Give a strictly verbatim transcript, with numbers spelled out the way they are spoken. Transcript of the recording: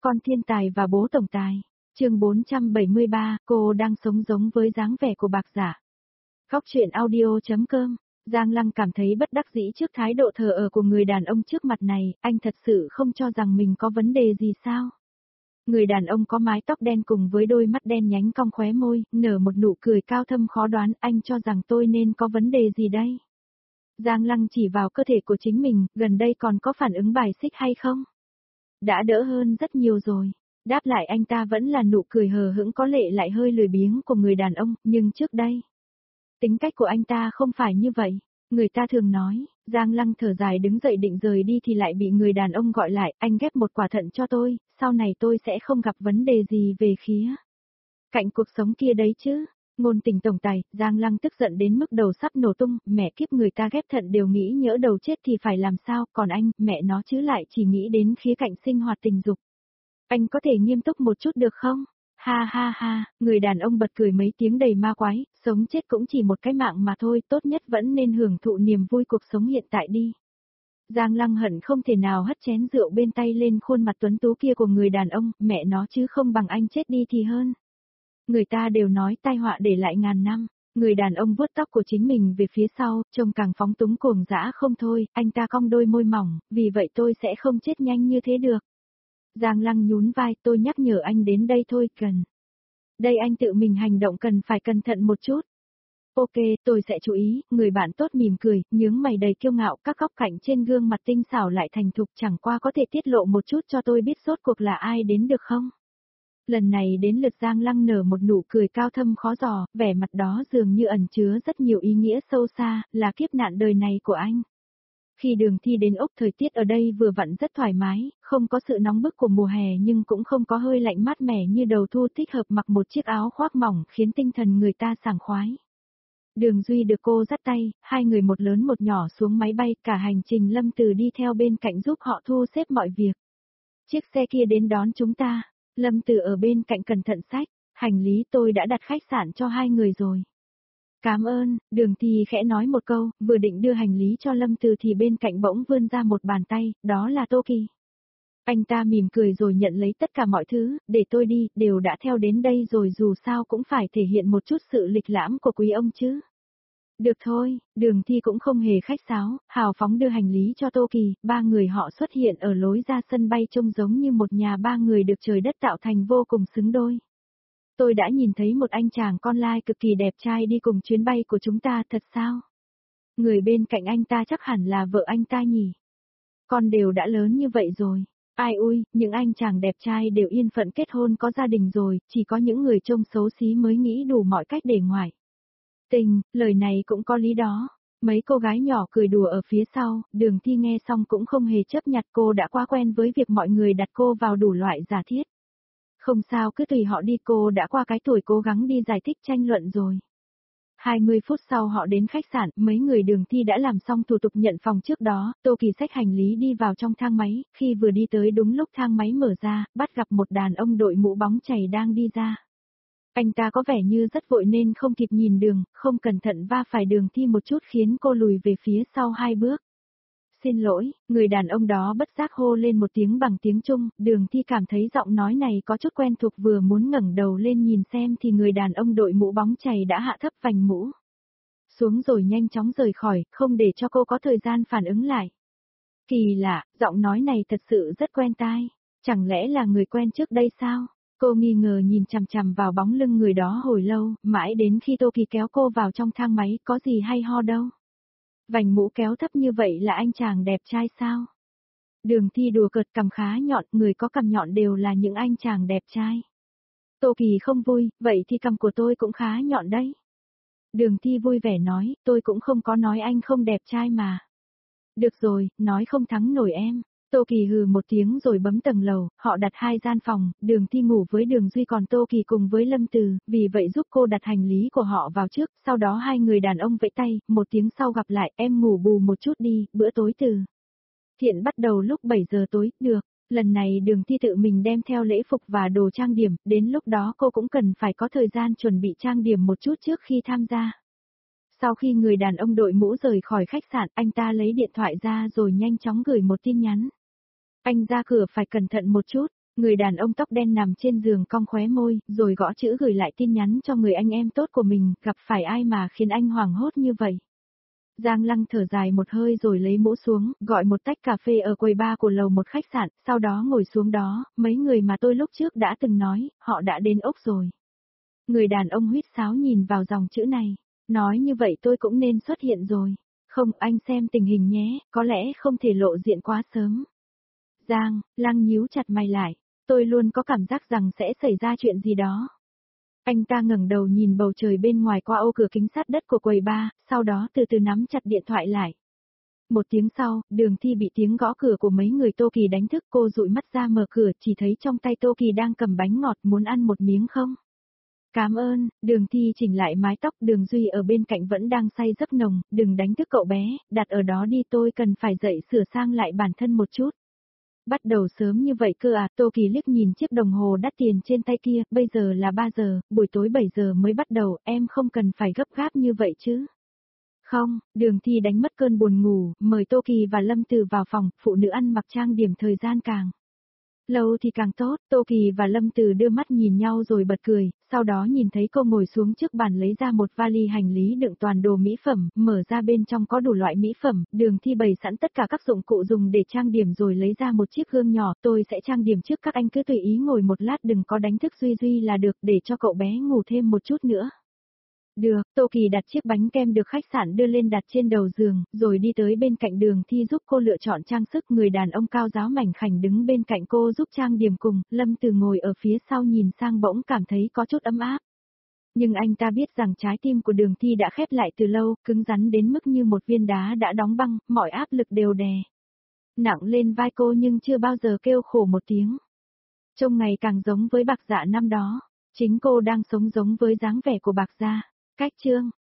Con thiên tài và bố tổng tài. Chương bốn trăm bảy mươi ba, cô đang sống giống với dáng vẻ của bạc giả. Góc truyện audio chấm com. Giang Lăng cảm thấy bất đắc dĩ trước thái độ thờ ơ của người đàn ông trước mặt này, anh thật sự không cho rằng mình có vấn đề gì sao? Người đàn ông có mái tóc đen cùng với đôi mắt đen nhánh cong khóe môi, nở một nụ cười cao thâm khó đoán, anh cho rằng tôi nên có vấn đề gì đây? Giang Lăng chỉ vào cơ thể của chính mình, gần đây còn có phản ứng bài xích hay không? Đã đỡ hơn rất nhiều rồi. Đáp lại anh ta vẫn là nụ cười hờ hững có lệ lại hơi lười biếng của người đàn ông, nhưng trước đây, tính cách của anh ta không phải như vậy. Người ta thường nói, Giang Lăng thở dài đứng dậy định rời đi thì lại bị người đàn ông gọi lại, anh ghép một quả thận cho tôi, sau này tôi sẽ không gặp vấn đề gì về khía cạnh cuộc sống kia đấy chứ. Ngôn tình tổng tài, Giang Lăng tức giận đến mức đầu sắp nổ tung, mẹ kiếp người ta ghép thận đều nghĩ nhỡ đầu chết thì phải làm sao, còn anh, mẹ nó chứ lại chỉ nghĩ đến khía cạnh sinh hoạt tình dục. Anh có thể nghiêm túc một chút được không? Ha ha ha, người đàn ông bật cười mấy tiếng đầy ma quái, sống chết cũng chỉ một cái mạng mà thôi, tốt nhất vẫn nên hưởng thụ niềm vui cuộc sống hiện tại đi. Giang Lăng hận không thể nào hất chén rượu bên tay lên khuôn mặt tuấn tú kia của người đàn ông, mẹ nó chứ không bằng anh chết đi thì hơn. Người ta đều nói tai họa để lại ngàn năm, người đàn ông vuốt tóc của chính mình về phía sau, trông càng phóng túng cuồng dã không thôi, anh ta cong đôi môi mỏng, vì vậy tôi sẽ không chết nhanh như thế được. Giang Lăng nhún vai, tôi nhắc nhở anh đến đây thôi, cần. Đây anh tự mình hành động cần phải cẩn thận một chút. Ok, tôi sẽ chú ý, người bạn tốt mỉm cười, nhướng mày đầy kiêu ngạo, các góc cạnh trên gương mặt tinh xảo lại thành thục, chẳng qua có thể tiết lộ một chút cho tôi biết rốt cuộc là ai đến được không? Lần này đến lượt Giang Lăng nở một nụ cười cao thâm khó dò, vẻ mặt đó dường như ẩn chứa rất nhiều ý nghĩa sâu xa, là kiếp nạn đời này của anh. Khi Đường Thi đến Úc, thời tiết ở đây vừa vặn rất thoải mái, không có sự nóng bức của mùa hè nhưng cũng không có hơi lạnh mát mẻ như đầu thu, thích hợp mặc một chiếc áo khoác mỏng khiến tinh thần người ta sảng khoái. Đường Duy được cô dắt tay, hai người một lớn một nhỏ xuống máy bay, cả hành trình Lâm Từ đi theo bên cạnh giúp họ thu xếp mọi việc. Chiếc xe kia đến đón chúng ta, Lâm Từ ở bên cạnh cẩn thận xách, hành lý tôi đã đặt khách sạn cho hai người rồi. Cảm ơn, Đường Thi khẽ nói một câu, vừa định đưa hành lý cho Lâm Từ thì bên cạnh bỗng vươn ra một bàn tay, đó là Tô Kỳ. Anh ta mỉm cười rồi nhận lấy tất cả mọi thứ, để tôi đi, đều đã theo đến đây rồi dù sao cũng phải thể hiện một chút sự lịch lãm của quý ông chứ. Được thôi, Đường Thi cũng không hề khách sáo, hào phóng đưa hành lý cho Tô Kỳ, ba người họ xuất hiện ở lối ra sân bay trông giống như một nhà ba người được trời đất tạo thành vô cùng xứng đôi. Tôi đã nhìn thấy một anh chàng con lai cực kỳ đẹp trai đi cùng chuyến bay của chúng ta, thật sao? Người bên cạnh anh ta chắc hẳn là vợ anh ta nhỉ? Con đều đã lớn như vậy rồi. Ai ui, những anh chàng đẹp trai đều yên phận kết hôn có gia đình rồi, chỉ có những người trông xấu xí mới nghĩ đủ mọi cách để ngoại tình, lời này cũng có lý đó. Mấy cô gái nhỏ cười đùa ở phía sau, Đường Thi nghe xong cũng không hề chấp nhặt, cô đã quá quen với việc mọi người đặt cô vào đủ loại giả thiết. Không sao, cứ tùy họ đi, cô đã qua cái tuổi cố gắng đi giải thích tranh luận rồi. hai mươi phút sau họ đến khách sạn, mấy người Đường Thi đã làm xong thủ tục nhận phòng trước đó, Tô Kỳ xách hành lý đi vào trong thang máy, khi vừa đi tới đúng lúc thang máy mở ra, bắt gặp một đàn ông đội mũ bóng chày đang đi ra. Anh ta có vẻ như rất vội nên không kịp nhìn đường, không cẩn thận va phải Đường Thi một chút khiến cô lùi về phía sau hai bước. Xin lỗi, người đàn ông đó bất giác hô lên một tiếng bằng tiếng Trung, Đường Thi cảm thấy giọng nói này có chút quen thuộc, vừa muốn ngẩng đầu lên nhìn xem thì người đàn ông đội mũ bóng chày đã hạ thấp vành mũ xuống rồi nhanh chóng rời khỏi, không để cho cô có thời gian phản ứng lại. Kỳ lạ, giọng nói này thật sự rất quen tai, chẳng lẽ là người quen trước đây sao? Cô nghi ngờ nhìn chằm chằm vào bóng lưng người đó hồi lâu, mãi đến khi Tô Kỳ kéo cô vào trong thang máy, có gì hay ho đâu. Vành mũ kéo thấp như vậy là anh chàng đẹp trai sao? Đường Thi đùa cợt, cằm khá nhọn, người có cằm nhọn đều là những anh chàng đẹp trai. Tô Kỳ không vui, vậy thì cằm của tôi cũng khá nhọn đấy. Đường Thi vui vẻ nói, tôi cũng không có nói anh không đẹp trai mà. Được rồi, nói không thắng nổi em. Tô Kỳ hừ một tiếng rồi bấm tầng lầu, họ đặt hai gian phòng, Đường Thi ngủ với Đường Duy còn Tô Kỳ cùng với Lâm Từ, vì vậy giúp cô đặt hành lý của họ vào trước, sau đó hai người đàn ông vẫy tay, một tiếng sau gặp lại, em ngủ bù một chút đi, bữa tối từ thiện bắt đầu lúc bảy giờ tối, được, lần này Đường Thi tự mình đem theo lễ phục và đồ trang điểm, đến lúc đó cô cũng cần phải có thời gian chuẩn bị trang điểm một chút trước khi tham gia. Sau khi người đàn ông đội mũ rời khỏi khách sạn, anh ta lấy điện thoại ra rồi nhanh chóng gửi một tin nhắn. Anh ra cửa phải cẩn thận một chút, Người đàn ông tóc đen nằm trên giường cong khóe môi, rồi gõ chữ gửi lại tin nhắn cho người anh em tốt của mình, gặp phải ai mà khiến anh hoảng hốt như vậy. Giang Lăng thở dài một hơi rồi lấy mũ xuống, gọi một tách cà phê ở quầy bar của lầu một khách sạn, sau đó ngồi xuống đó, mấy người mà tôi lúc trước đã từng nói, họ đã đến ốc rồi. Người đàn ông huýt sáo nhìn vào dòng chữ này, nói như vậy tôi cũng nên xuất hiện rồi. Không, anh xem tình hình nhé, có lẽ không thể lộ diện quá sớm. Giang, Lăng nhíu chặt mày lại, tôi luôn có cảm giác rằng sẽ xảy ra chuyện gì đó. Anh ta ngẩng đầu nhìn bầu trời bên ngoài qua ô cửa kính sát đất của quầy bar, sau đó từ từ nắm chặt điện thoại lại. Một tiếng sau, Đường Thi bị tiếng gõ cửa của mấy người Tô Kỳ đánh thức, cô dụi mắt ra mở cửa, chỉ thấy trong tay Tô Kỳ đang cầm bánh ngọt, muốn ăn một miếng không? Cảm ơn. Đường Thi chỉnh lại mái tóc, Đường Duy ở bên cạnh vẫn đang say giấc nồng, đừng đánh thức cậu bé, đặt ở đó đi, tôi cần phải dậy sửa sang lại bản thân một chút. Bắt đầu sớm như vậy cơ à? Tô Kỳ liếc nhìn chiếc đồng hồ đắt tiền trên tay kia, bây giờ là ba giờ, buổi tối bảy giờ mới bắt đầu, em không cần phải gấp gáp như vậy chứ. Không, Đường Thi đánh mất cơn buồn ngủ, mời Tô Kỳ và Lâm Từ vào phòng, phụ nữ ăn mặc trang điểm thời gian càng lâu thì càng tốt. Tô Kỳ và Lâm Từ đưa mắt nhìn nhau rồi bật cười, sau đó nhìn thấy cô ngồi xuống trước bàn lấy ra một vali hành lý đựng toàn đồ mỹ phẩm, mở ra bên trong có đủ loại mỹ phẩm, Đường Thi bày sẵn tất cả các dụng cụ dùng để trang điểm rồi lấy ra một chiếc gương nhỏ, tôi sẽ trang điểm trước, các anh cứ tùy ý ngồi một lát, đừng có đánh thức Duy Duy là được, để cho cậu bé ngủ thêm một chút nữa. Được, Tô Kỳ đặt chiếc bánh kem được khách sạn đưa lên đặt trên đầu giường, rồi đi tới bên cạnh Đường Thi giúp cô lựa chọn trang sức, người đàn ông cao ráo mảnh khảnh đứng bên cạnh cô giúp trang điểm cùng, Lâm Từ ngồi ở phía sau nhìn sang bỗng cảm thấy có chút ấm áp. Nhưng anh ta biết rằng trái tim của Đường Thi đã khép lại từ lâu, cứng rắn đến mức như một viên đá đã đóng băng, mọi áp lực đều đè nặng lên vai cô nhưng chưa bao giờ kêu khổ một tiếng. Trông ngày càng giống với Bạc Dạ năm đó, chính cô đang sống giống với dáng vẻ của Bạc Gia. Cách chương